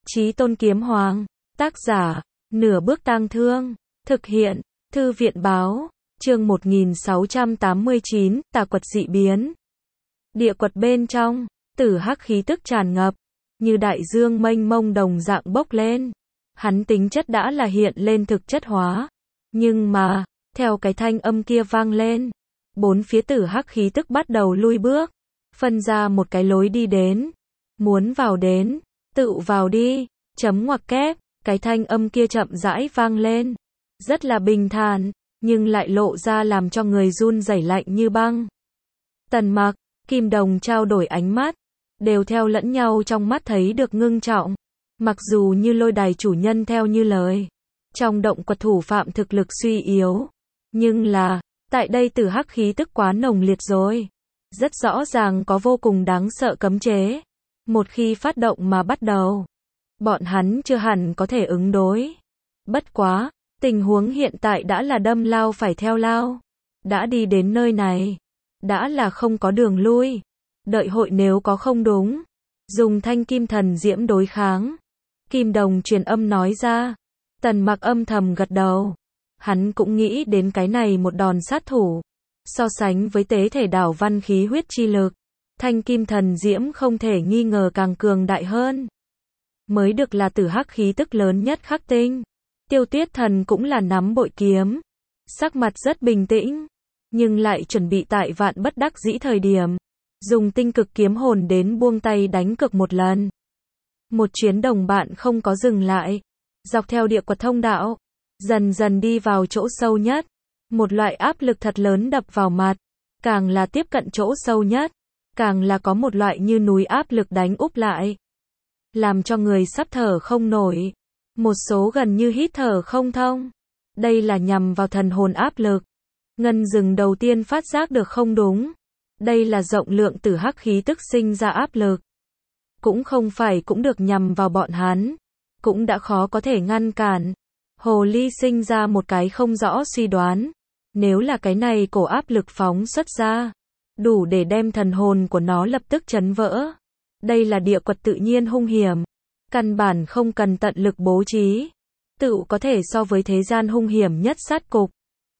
Chí Tôn Kiếm Hoàng, tác giả, Nửa Bước Tang Thương, thực hiện, Thư viện Báo, chương 1689, Tà Quật dị biến. Địa quật bên trong, tử hắc khí tức tràn ngập, như đại dương mênh mông đồng dạng bốc lên. Hắn tính chất đã là hiện lên thực chất hóa. Nhưng mà, theo cái thanh âm kia vang lên, bốn phía tử hắc khí tức bắt đầu lui bước, phân ra một cái lối đi đến. Muốn vào đến, tự vào đi, chấm ngoặc kép, cái thanh âm kia chậm rãi vang lên. Rất là bình thản, nhưng lại lộ ra làm cho người run rẩy lạnh như băng. Tần Mặc, Kim Đồng trao đổi ánh mắt, đều theo lẫn nhau trong mắt thấy được ngưng trọng. Mặc dù như Lôi Đài chủ nhân theo như lời, trong động quật thủ phạm thực lực suy yếu, nhưng là, tại đây tử hắc khí tức quá nồng liệt rồi. Rất rõ ràng có vô cùng đáng sợ cấm chế. Một khi phát động mà bắt đầu, bọn hắn chưa hẳn có thể ứng đối. Bất quá, tình huống hiện tại đã là đâm lao phải theo lao. Đã đi đến nơi này, đã là không có đường lui. Đợi hội nếu có không đúng, dùng thanh kim thần diễm đối kháng. Kim Đồng truyền âm nói ra. Tần Mặc âm thầm gật đầu. Hắn cũng nghĩ đến cái này một đòn sát thủ. So sánh với tế thể đảo văn khí huyết chi lực, thanh kim thần diễm không thể nghi ngờ càng cường đại hơn. Mới được là tử hắc khí tức lớn nhất khắc tinh. Tiêu Tuyết Thần cũng là nắm bội kiếm. Sắc mặt rất bình tĩnh, nhưng lại chuẩn bị tại vạn bất đắc dĩ thời điểm, dùng tinh cực kiếm hồn đến buông tay đánh cược một lần. Một chuyến đồng bạn không có dừng lại, dọc theo địa quật thông đạo, dần dần đi vào chỗ sâu nhất. Một loại áp lực thật lớn đập vào mặt, càng là tiếp cận chỗ sâu nhất, càng là có một loại như núi áp lực đánh úp lại, làm cho người sắp thở không nổi. Một số gần như hít thở không thông. Đây là nhằm vào thần hồn áp lực. Ngân Dừng đầu tiên phát giác được không đúng. Đây là rộng lượng tử hắc khí tức sinh ra áp lực. Cũng không phải cũng được nhằm vào bọn hắn. Cũng đã khó có thể ngăn cản. Hồ Ly sinh ra một cái không rõ suy đoán. Nếu là cái này cổ áp lực phóng xuất ra, đủ để đem thần hồn của nó lập tức chấn vỡ. Đây là địa quật tự nhiên hung hiểm. Căn bản không cần tận lực bố trí. Tự có thể so với thế gian hung hiểm nhất sát cục.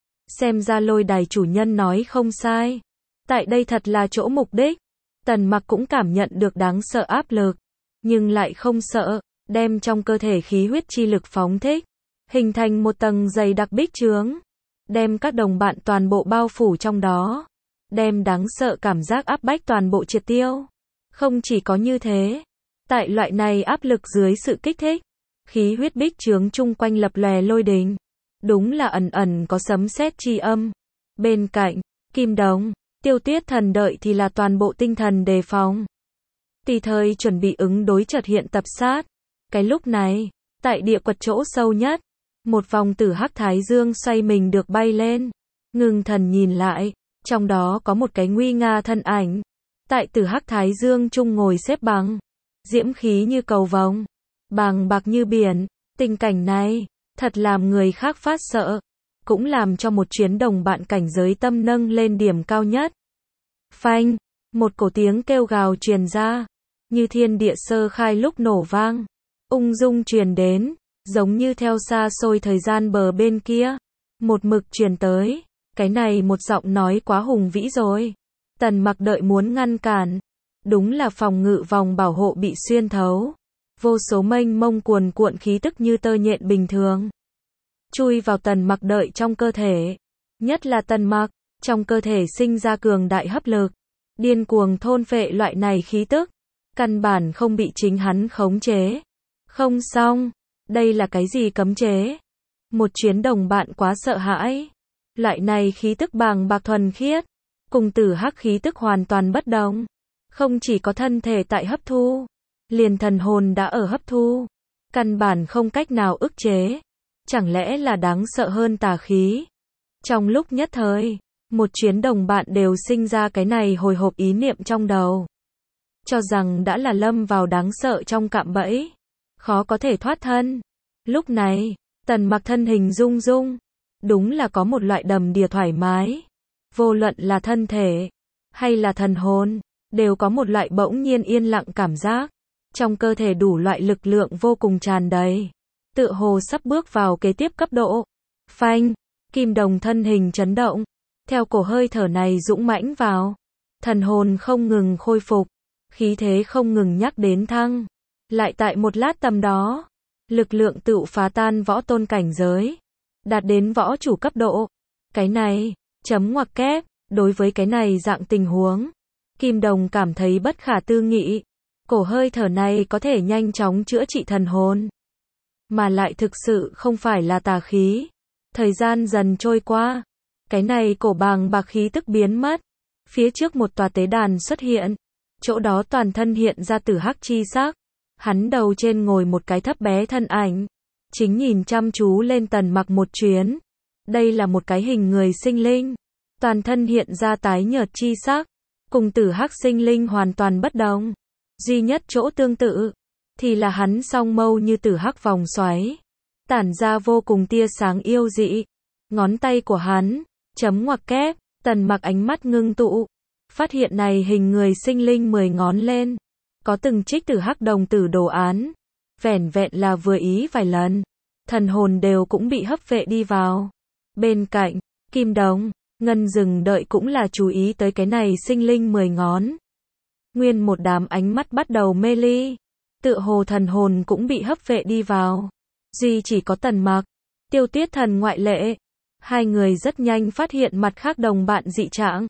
Xem ra Lôi Đài chủ nhân nói không sai. Tại đây thật là chỗ mục đích. Tần Mặc cũng cảm nhận được đáng sợ áp lực. Nhưng lại không sợ. Đem trong cơ thể khí huyết chi lực phóng thích. Hình thành một tầng dày đặc bích chướng. Đem các đồng bạn toàn bộ bao phủ trong đó. Đem đáng sợ cảm giác áp bách toàn bộ triệt tiêu. Không chỉ có như thế. Tại loại này áp lực dưới sự kích thích, khí huyết bích chướng chung quanh lập lòe lôi đình. Đúng là ẩn ẩn có sấm sét chi âm. Bên cạnh, Kim Đồng, Tiêu Tuyết Thần đợi thì là toàn bộ tinh thần đề phòng. Tùy thời chuẩn bị ứng đối chợt hiện tập sát. Cái lúc này, tại địa quật chỗ sâu nhất, một vòng tử hắc thái dương xoay mình được bay lên. Ngưng thần nhìn lại, trong đó có một cái nguy nga thân ảnh. Tại tử hắc thái dương chung ngồi xếp bằng. Diễm khí như cầu vồng, bàng bạc như biển. Tình cảnh này, thật làm người khác phát sợ. Cũng làm cho một chuyến đồng bạn cảnh giới tâm nâng lên điểm cao nhất. Phanh, một cổ tiếng kêu gào truyền ra. Như thiên địa sơ khai lúc nổ vang. Ung dung truyền đến, giống như theo xa xôi thời gian bờ bên kia. Một mực truyền tới. Cái này một giọng nói quá hùng vĩ rồi. Tần Mặc đợi muốn ngăn cản. Đúng là phòng ngự vòng bảo hộ bị xuyên thấu. Vô số mênh mông cuồn cuộn khí tức như tơ nhện bình thường. Chui vào Tần Mặc đợi trong cơ thể. Nhất là Tần Mặc, trong cơ thể sinh ra cường đại hấp lực. Điên cuồng thôn phệ loại này khí tức. Căn bản không bị chính hắn khống chế. Không xong, đây là cái gì cấm chế? Một chuyến đồng bạn quá sợ hãi. Loại này khí tức bàng bạc thuần khiết. Cùng tử hắc khí tức hoàn toàn bất đồng. Không chỉ có thân thể tại hấp thu, liền thần hồn đã ở hấp thu. Căn bản không cách nào ức chế. Chẳng lẽ là đáng sợ hơn tà khí? Trong lúc nhất thời, một chuyến đồng bạn đều sinh ra cái này hồi hộp ý niệm trong đầu. Cho rằng đã là lâm vào đáng sợ trong cạm bẫy. Khó có thể thoát thân. Lúc này, Tần Mặc thân hình rung rung. Đúng là có một loại đầm đìa thoải mái. Vô luận là thân thể, hay là thần hồn. Đều có một loại bỗng nhiên yên lặng cảm giác. trong cơ thể đủ loại lực lượng vô cùng tràn đầy, tựa hồ sắp bước vào kế tiếp cấp độ. Phanh, Kim Đồng thân hình chấn động, theo cổ hơi thở này dũng mãnh vào, thần hồn không ngừng khôi phục, khí thế không ngừng nhắc đến thăng. Lại tại một lát tầm đó, lực lượng tựu phá tan võ tôn cảnh giới, đạt đến võ chủ cấp độ. Cái này, chấm ngoặc kép, đối với cái này dạng tình huống, Kim Đồng cảm thấy bất khả tư nghị. Cổ hơi thở này có thể nhanh chóng chữa trị thần hồn, mà lại thực sự không phải là tà khí. Thời gian dần trôi qua, cái này cổ bàng bạc khí tức biến mất. Phía trước một tòa tế đàn xuất hiện, chỗ đó toàn thân hiện ra tử hắc chi sắc. Hắn đầu trên ngồi một cái thấp bé thân ảnh, chính nhìn chăm chú lên Tần Mặc một chuyến. Đây là một cái hình người sinh linh, toàn thân hiện ra tái nhợt chi sắc, cùng tử hắc sinh linh hoàn toàn bất đồng. Duy nhất chỗ tương tự, thì là hắn song mâu như tử hắc vòng xoáy, tản ra vô cùng tia sáng yêu dị. Ngón tay của hắn, chấm ngoặc kép, Tần Mặc ánh mắt ngưng tụ, phát hiện này hình người sinh linh 10 ngón lên, có từng trích tử hắc đồng tử đồ án. Vẻn vẹn là vừa ý vài lần, thần hồn đều cũng bị hấp vệ đi vào. Bên cạnh, Kim Đồng, Ngân dừng đợi cũng là chú ý tới cái này sinh linh 10 ngón. Nguyên một đám ánh mắt bắt đầu mê ly, tựa hồ thần hồn cũng bị hấp vệ đi vào. Duy chỉ có Tần Mặc, Tiêu Tiết Thần ngoại lệ. Hai người rất nhanh phát hiện mặt khác đồng bạn dị trạng.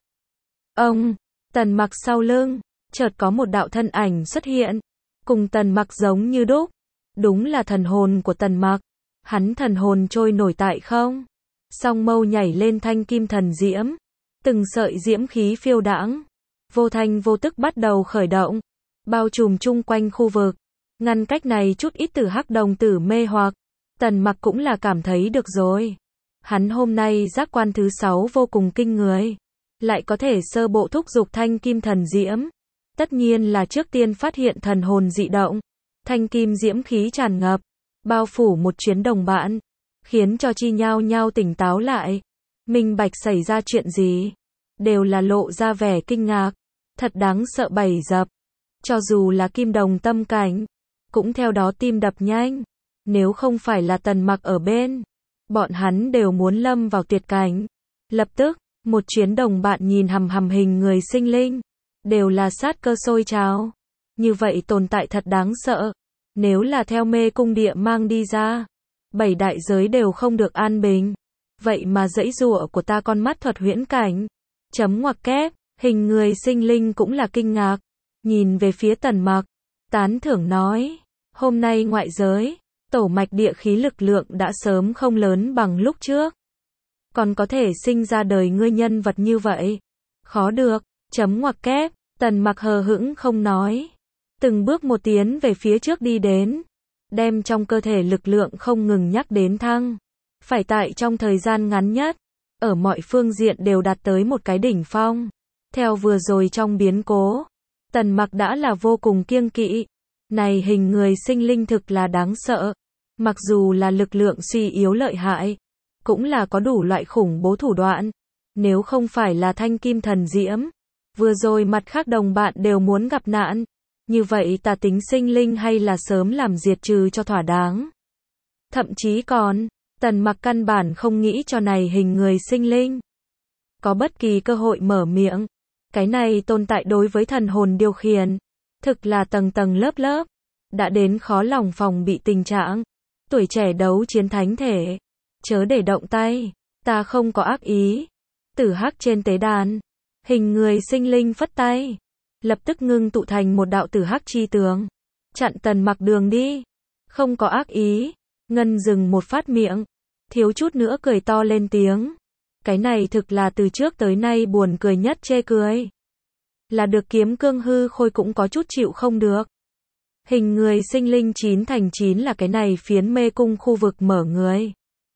Ông, Tần Mặc sau lưng, chợt có một đạo thân ảnh xuất hiện, cùng Tần Mặc giống như đúc. Đúng là thần hồn của Tần Mặc. Hắn thần hồn trôi nổi tại không, song mâu nhảy lên thanh kim thần diễm, từng sợi diễm khí phiêu đãng, vô thanh vô tức bắt đầu khởi động, bao trùm chung quanh khu vực, ngăn cách này chút ít tử hắc đồng tử mê hoặc. Tần Mặc cũng là cảm thấy được rồi. Hắn hôm nay giác quan thứ 6 vô cùng kinh người, lại có thể sơ bộ thúc giục thanh kim thần diễm. Tất nhiên là trước tiên phát hiện thần hồn dị động, thanh kim diễm khí tràn ngập, bao phủ một chuyến đồng bạn, khiến cho chi nhao nhao tỉnh táo lại, minh bạch xảy ra chuyện gì, đều là lộ ra vẻ kinh ngạc, thật đáng sợ bảy dập. Cho dù là Kim Đồng tâm cảnh, cũng theo đó tim đập nhanh, nếu không phải là Tần Mặc ở bên, bọn hắn đều muốn lâm vào tuyệt cảnh. Lập tức, một chuyến đồng bạn nhìn hằm hằm hình người sinh linh, đều là sát cơ sôi trào. Như vậy tồn tại thật đáng sợ, nếu là theo mê cung địa mang đi ra, 7 đại giới đều không được an bình. Vậy mà dãy dụa của ta con mắt thuật huyễn cảnh. Chấm ngoặc kép, hình người sinh linh cũng là kinh ngạc, nhìn về phía Tần Mặc, tán thưởng nói, hôm nay ngoại giới, tổ mạch địa khí lực lượng đã sớm không lớn bằng lúc trước. Còn có thể sinh ra đời ngươi nhân vật như vậy, khó được. Chấm ngoặc kép, Tần Mặc hờ hững không nói, từng bước một tiến về phía trước đi đến, đem trong cơ thể lực lượng không ngừng nhắc đến thăng, phải tại trong thời gian ngắn nhất, ở mọi phương diện đều đạt tới một cái đỉnh phong. Theo vừa rồi trong biến cố, Tần Mặc đã là vô cùng kiêng kỵ, này hình người sinh linh thực là đáng sợ, mặc dù là lực lượng suy yếu lợi hại, cũng là có đủ loại khủng bố thủ đoạn, nếu không phải là thanh kim thần diễm, vừa rồi mặt khác đồng bạn đều muốn gặp nạn, như vậy tà tính sinh linh hay là sớm làm diệt trừ cho thỏa đáng. Thậm chí còn, Tần Mặc căn bản không nghĩ cho này hình người sinh linh có bất kỳ cơ hội mở miệng. Cái này tồn tại đối với thần hồn điều khiển, thực là tầng tầng lớp lớp, đã đến khó lòng phòng bị tình trạng. Tuổi trẻ đấu chiến thánh thể, chớ để động tay, ta không có ác ý. Tử hắc trên tế đàn, hình người sinh linh phất tay, lập tức ngưng tụ thành một đạo tử hắc chi tường, chặn Tần Mặc đường đi. Không có ác ý. Ngân dừng một phát miệng, thiếu chút nữa cười to lên tiếng. Cái này thực là từ trước tới nay buồn cười nhất chê cười. Là được Kiếm Cương hư khôi cũng có chút chịu không được. Hình người sinh linh 9 thành 9 là cái này phiến mê cung khu vực mở người.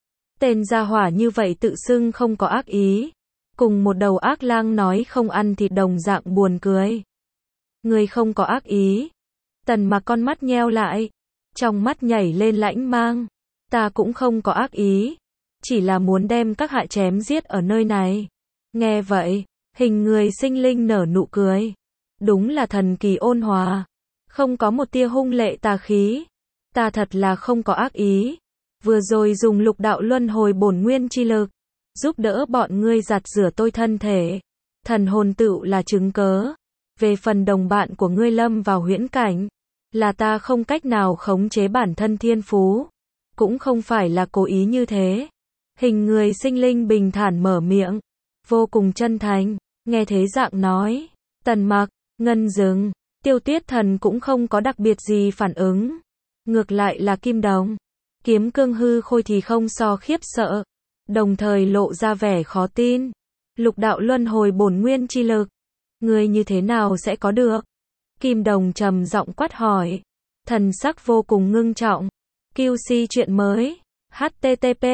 Tên gia hỏa như vậy tự xưng không có ác ý, cùng một đầu ác lang nói không ăn thịt đồng dạng buồn cười. Người không có ác ý. Tần Mặc con mắt nheo lại, trong mắt nhảy lên lãnh mang. Ta cũng không có ác ý, chỉ là muốn đem các hạ chém giết ở nơi này. Nghe vậy, hình người sinh linh nở nụ cười, đúng là thần kỳ ôn hòa, Không có một tia hung lệ tà khí. Ta thật là không có ác ý. Vừa rồi dùng lục đạo luân hồi bổn nguyên chi lực, giúp đỡ bọn ngươi giặt rửa tôi thân thể. Thần hồn tựu là chứng cớ. Về phần đồng bạn của ngươi lâm vào huyễn cảnh, là ta không cách nào khống chế bản thân thiên phú. Cũng không phải là cố ý như thế. Hình người sinh linh bình thản mở miệng, vô cùng chân thành, nghe thế dạng nói. Tần Mặc, Ngân Dừng, Tiêu Tuyết Thần cũng không có đặc biệt gì phản ứng. Ngược lại là Kim Đồng, Kiếm Cương hư khôi thì không so khiếp sợ, đồng thời lộ ra vẻ khó tin. Lục đạo luân hồi bổn nguyên chi lực, ngươi như thế nào sẽ có được? Kim Đồng trầm giọng quát hỏi, thần sắc vô cùng ngưng trọng. QC chuyện mới. http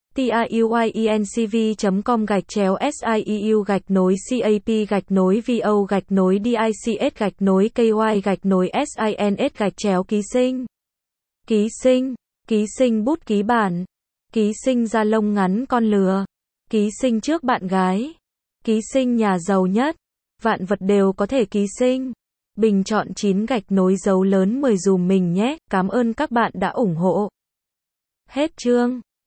tiuyencv.com/siep-vo-dics-ky-sins Ký sinh bút ký bản. Ký sinh da lông ngắn con lừa. Ký sinh trước bạn gái. Ký sinh nhà giàu nhất. Vạn vật đều có thể ký sinh. Bình chọn 9 dấu lớn 10 dùm mình nhé. Cảm ơn các bạn đã ủng hộ. Hết chương.